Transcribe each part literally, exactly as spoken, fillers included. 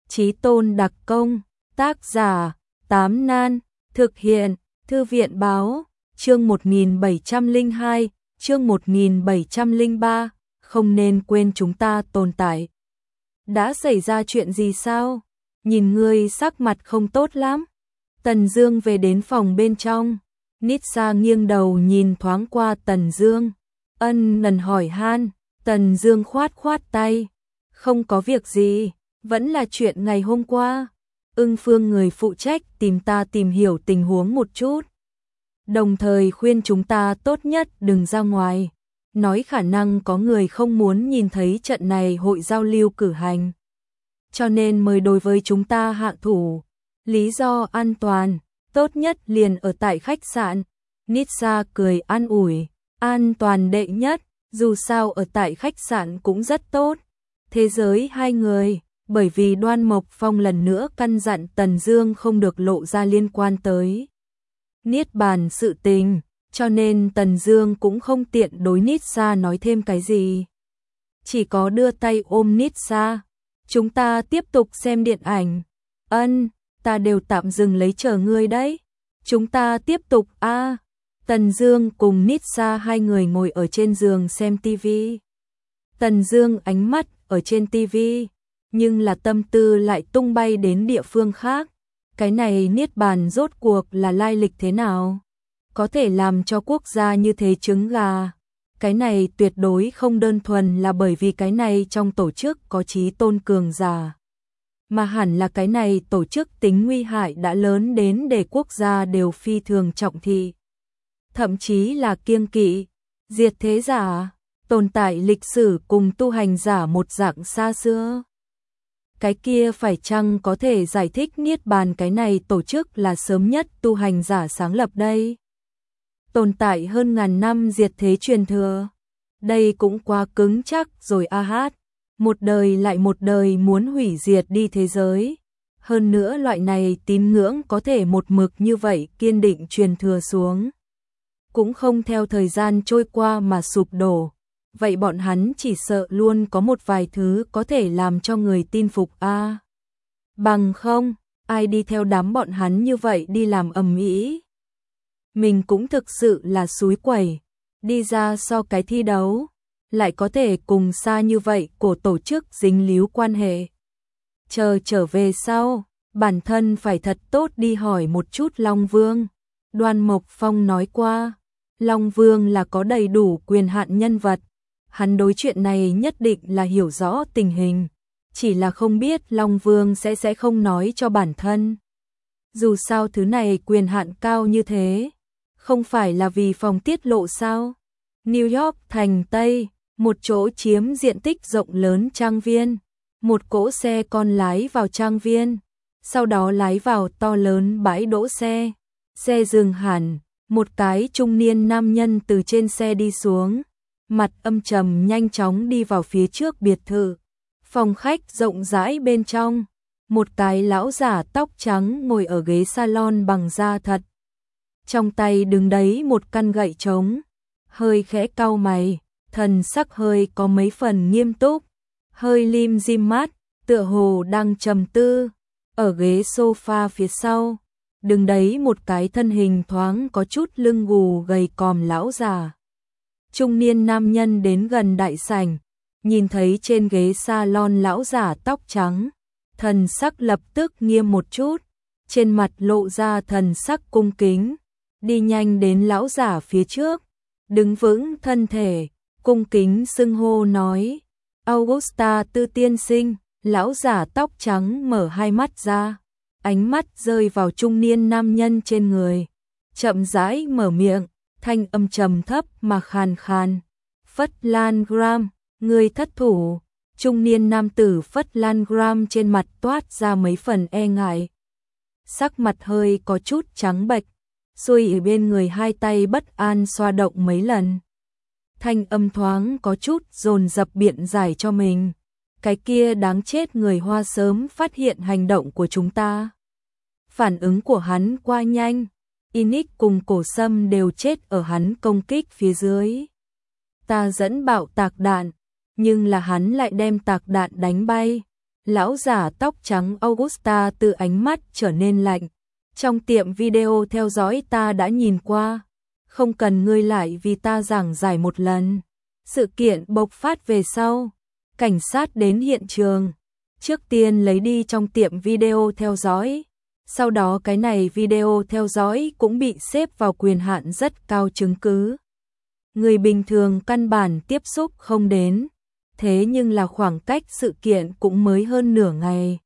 Chí Tôn đặc công, tác giả, Tám Nan, thực hiện, Thư viện báo, chương một nghìn bảy trăm lẻ hai, chương một nghìn bảy trăm lẻ ba, không nên quên chúng ta tồn tại. Đã xảy ra chuyện gì sao? Nhìn ngươi sắc mặt không tốt lắm. Tần Dương về đến phòng bên trong. Nitsa nghiêng đầu nhìn thoáng qua Tần Dương. Ân Nần hỏi han. Tần Dương khoát khoát tay. Không có việc gì, vẫn là chuyện ngày hôm qua. Ưng Phương người phụ trách tìm ta tìm hiểu tình huống một chút. Đồng thời khuyên chúng ta tốt nhất đừng ra ngoài. Nói khả năng có người không muốn nhìn thấy trận này hội giao lưu cử hành. Cho nên mời đối với chúng ta hạ thủ. Lý do an toàn, tốt nhất liền ở tại khách sạn. Nitsa cười an ủi, an toàn đệ nhất, dù sao ở tại khách sạn cũng rất tốt. Thế giới hai người, bởi vì Đoan Mộc Phong lần nữa căn dặn Tần Dương không được lộ ra liên quan tới Niết Bàn sự tình, cho nên Tần Dương cũng không tiện đối Nitsa nói thêm cái gì. Chỉ có đưa tay ôm Nitsa. Chúng ta tiếp tục xem điện ảnh. Ân, ta đều tạm dừng lấy chờ ngươi đấy. Chúng ta tiếp tục a. À. Tần Dương cùng Nitsa hai người ngồi ở trên giường xem tivi. Tần Dương ánh mắt ở trên tivi, nhưng là tâm tư lại tung bay đến địa phương khác. Cái này Niết Bàn rốt cuộc là lai lịch thế nào? Có thể làm cho quốc gia như thế trứng gà. Cái này tuyệt đối không đơn thuần là bởi vì cái này trong tổ chức có Chí Tôn cường giả, mà hẳn là cái này tổ chức tính nguy hại đã lớn đến để quốc gia đều phi thường trọng thị. Thậm chí là kiêng kỵ, diệt thế giả, tồn tại lịch sử cùng tu hành giả một dạng xa xưa. Cái kia phải chăng có thể giải thích Niết Bàn cái này tổ chức là sớm nhất tu hành giả sáng lập đây? Tồn tại hơn ngàn năm diệt thế truyền thừa. Đây cũng quá cứng chắc rồi a hát. Một đời lại một đời muốn hủy diệt đi thế giới. Hơn nữa loại này tín ngưỡng có thể một mực như vậy kiên định truyền thừa xuống. Cũng không theo thời gian trôi qua mà sụp đổ. Vậy bọn hắn chỉ sợ luôn có một vài thứ có thể làm cho người tin phục a. À, bằng không, ai đi theo đám bọn hắn như vậy đi làm ầm ĩ. Mình cũng thực sự là xúi quẩy, đi ra so cái thi đấu, lại có thể cùng xa như vậy của tổ chức dính líu quan hệ. Chờ trở về sau, bản thân phải thật tốt đi hỏi một chút Long Vương. Đoan Mộc Phong nói qua, Long Vương là có đầy đủ quyền hạn nhân vật, hắn đối chuyện này nhất định là hiểu rõ tình hình, chỉ là không biết Long Vương sẽ sẽ không nói cho bản thân. Dù sao thứ này quyền hạn cao như thế, không phải là vì phòng tiết lộ sao? New York thành Tây, một chỗ chiếm diện tích rộng lớn trang viên, một cỗ xe con lái vào trang viên, sau đó lái vào to lớn bãi đỗ xe. Xe dừng hẳn, một cái trung niên nam nhân từ trên xe đi xuống, mặt âm trầm nhanh chóng đi vào phía trước biệt thự. Phòng khách rộng rãi bên trong, một cái lão giả tóc trắng ngồi ở ghế salon bằng da thật. Trong tay đứng đấy một căn gậy trống, hơi khẽ cau mày, thần sắc hơi có mấy phần nghiêm túc, hơi lim dim mắt, tựa hồ đang trầm tư. Ở ghế sofa phía sau, đứng đấy một cái thân hình thoáng có chút lưng gù gầy còm lão già. Trung niên nam nhân đến gần đại sảnh, nhìn thấy trên ghế salon lão giả tóc trắng, thần sắc lập tức nghiêm một chút, trên mặt lộ ra thần sắc cung kính, đi nhanh đến lão giả phía trước, đứng vững thân thể, cung kính xưng hô nói, Augusta Tư tiên sinh. Lão giả tóc trắng mở hai mắt ra, ánh mắt rơi vào trung niên nam nhân trên người, chậm rãi mở miệng, thanh âm trầm thấp mà khàn khàn. Phất Lan Gram, người thất thủ. Trung niên nam tử Phất Lan Gram trên mặt toát ra mấy phần e ngại, sắc mặt hơi có chút trắng bệch, xuôi ở bên người hai tay bất an xoa động mấy lần. Thanh âm thoáng có chút dồn dập biện giải cho mình. Cái kia đáng chết người Hoa sớm phát hiện hành động của chúng ta. Phản ứng của hắn qua nhanh, Inic cùng Cổ Sâm đều chết ở hắn công kích phía dưới. Ta dẫn bạo tạc đạn, nhưng là hắn lại đem tạc đạn đánh bay, Lão giả tóc trắng Augusta từ ánh mắt trở nên lạnh. Trong tiệm video theo dõi ta đã nhìn qua. Không cần ngươi lại vì ta giảng giải một lần. Sự kiện bộc phát về sau. Cảnh sát đến hiện trường. Trước tiên lấy đi trong tiệm video theo dõi. Sau đó cái này video theo dõi cũng bị xếp vào quyền hạn rất cao chứng cứ. Người bình thường căn bản tiếp xúc không đến. Thế nhưng là khoảng cách sự kiện cũng mới hơn nửa ngày.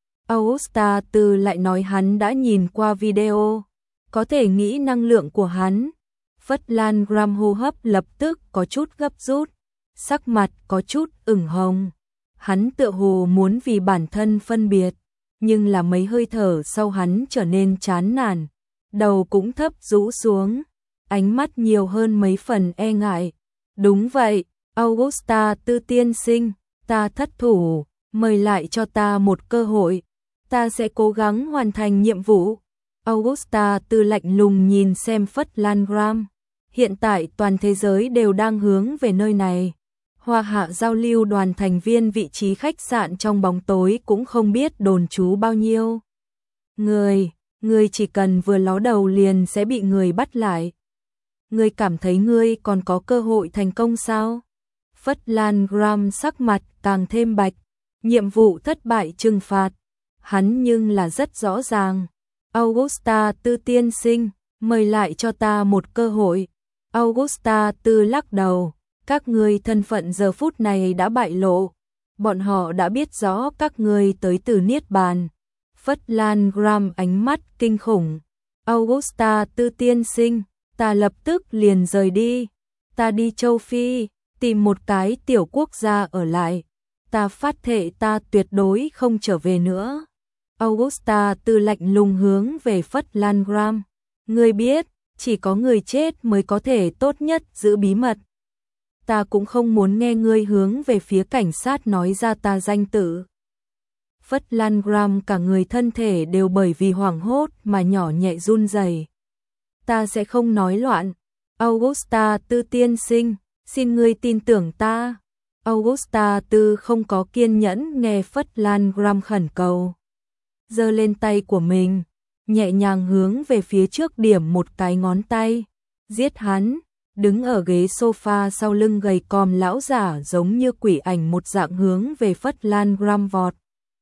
Augusta Tư lại nói hắn đã nhìn qua video. Có thể nghĩ năng lượng của hắn. Phất Lan Gram hô hấp lập tức có chút gấp rút. Sắc mặt có chút ửng hồng. Hắn tựa hồ muốn vì bản thân phân biệt. Nhưng là mấy hơi thở sau hắn trở nên chán nản. Đầu cũng thấp rũ xuống. Ánh mắt nhiều hơn mấy phần e ngại. Đúng vậy, Augusta Tư tiên sinh, ta thất thủ, mời lại cho ta một cơ hội. Ta sẽ cố gắng hoàn thành nhiệm vụ. Augusta Tư lạnh lùng nhìn xem Phất Lan Gram. Hiện tại toàn thế giới đều đang hướng về nơi này. Hoa Hạ giao lưu đoàn thành viên vị trí khách sạn trong bóng tối cũng không biết đồn trú bao nhiêu. Người, người chỉ cần vừa ló đầu liền sẽ bị người bắt lại. Ngươi cảm thấy ngươi còn có cơ hội thành công sao? Phất Lan Gram sắc mặt càng thêm bạch. Nhiệm vụ thất bại trừng phạt. Hắn nhưng là rất rõ ràng. Augusta Tư tiên sinh, mời lại cho ta một cơ hội. Augusta Tư lắc đầu. Các ngươi thân phận giờ phút này đã bại lộ. Bọn họ đã biết rõ các ngươi tới từ Niết Bàn. Phất Lan Gram ánh mắt kinh khủng. Augusta Tư tiên sinh, ta lập tức liền rời đi. Ta đi châu Phi, tìm một cái tiểu quốc gia ở lại. Ta phát thệ ta tuyệt đối không trở về nữa. Augusta Tư lạnh lùng hướng về Phất Lan Gram. Ngươi biết, chỉ có người chết mới có thể tốt nhất giữ bí mật. Ta cũng không muốn nghe ngươi hướng về phía cảnh sát nói ra ta danh tự. Phất Lan Gram cả người thân thể đều bởi vì hoảng hốt mà nhỏ nhẹ run rẩy. Ta sẽ không nói loạn. Augusta Tư tiên sinh, xin ngươi tin tưởng ta. Augusta Tư không có kiên nhẫn nghe Phất Lan Gram khẩn cầu. Giơ lên tay của mình, nhẹ nhàng hướng về phía trước điểm một cái ngón tay. Giết hắn. Đứng ở ghế sofa sau lưng gầy còm lão giả giống như quỷ ảnh một dạng hướng về Phất Lan Gram vọt.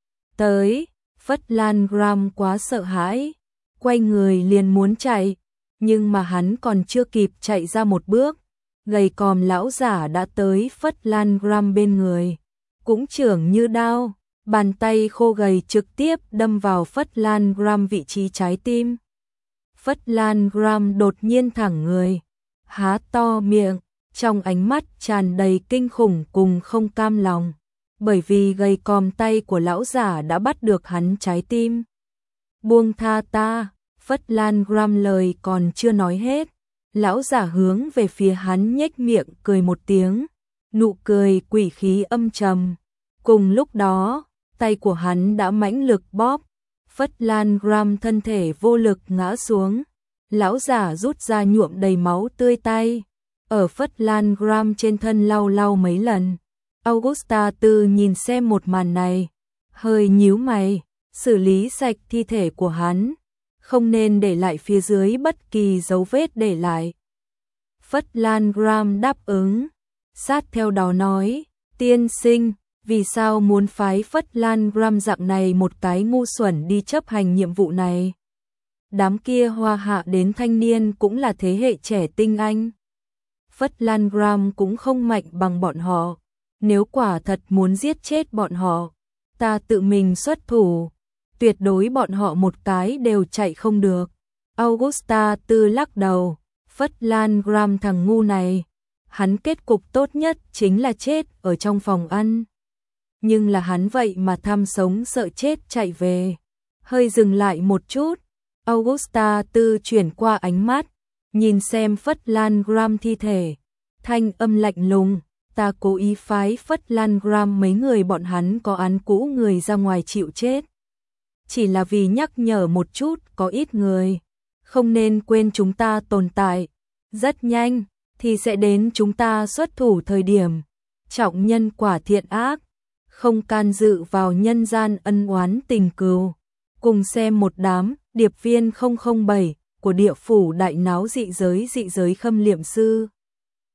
Tới, Phất Lan Gram quá sợ hãi, quay người liền muốn chạy, nhưng mà hắn còn chưa kịp chạy ra một bước, gầy còm lão giả đã tới Phất Lan Gram bên người, cũng chưởng như đao, bàn tay khô gầy trực tiếp đâm vào Phất Lan Gram vị trí trái tim. Phất Lan Gram đột nhiên thẳng người, há to miệng, trong ánh mắt tràn đầy kinh khủng cùng không cam lòng, bởi vì gầy còm tay của lão giả đã bắt được hắn trái tim. Buông tha ta, Phất Lan Gram lời còn chưa nói hết, lão giả hướng về phía hắn nhếch miệng cười một tiếng, nụ cười quỷ khí âm trầm. Cùng lúc đó, tay của hắn đã mãnh lực bóp, Phất Lan Gram thân thể vô lực ngã xuống. Lão giả rút ra nhuộm đầy máu tươi tay, ở Phất Lan Gram trên thân lau lau mấy lần. Augusta Tư nhìn xem một màn này, hơi nhíu mày, xử lý sạch thi thể của hắn, không nên để lại phía dưới bất kỳ dấu vết để lại. Phất Lan Gram đáp ứng, sát theo đó nói, tiên sinh, vì sao muốn phái Phất Lan Gram dạng này một cái ngu xuẩn đi chấp hành nhiệm vụ này? Đám kia Hoa Hạ đến thanh niên cũng là thế hệ trẻ tinh anh. Phất Lan Gram cũng không mạnh bằng bọn họ. Nếu quả thật muốn giết chết bọn họ, ta tự mình xuất thủ. Tuyệt đối bọn họ một cái đều chạy không được. Augusta Tư lắc đầu. Phất Lan Gram thằng ngu này. Hắn kết cục tốt nhất chính là chết ở trong phòng ăn. Nhưng là hắn vậy mà tham sống sợ chết chạy về. Hơi dừng lại một chút. Augusta Tư chuyển qua ánh mắt, nhìn xem Phất Lan Gram thi thể, thanh âm lạnh lùng, ta cố ý phái Phất Lan Gram mấy người bọn hắn có án cũ người ra ngoài chịu chết. Chỉ là vì nhắc nhở một chút có ít người, không nên quên chúng ta tồn tại, rất nhanh thì sẽ đến chúng ta xuất thủ thời điểm, trọng nhân quả thiện ác, không can dự vào nhân gian ân oán tình cừu. Cùng xem một đám điệp viên không không bảy của địa phủ đại náo dị giới dị giới khâm liệm sư.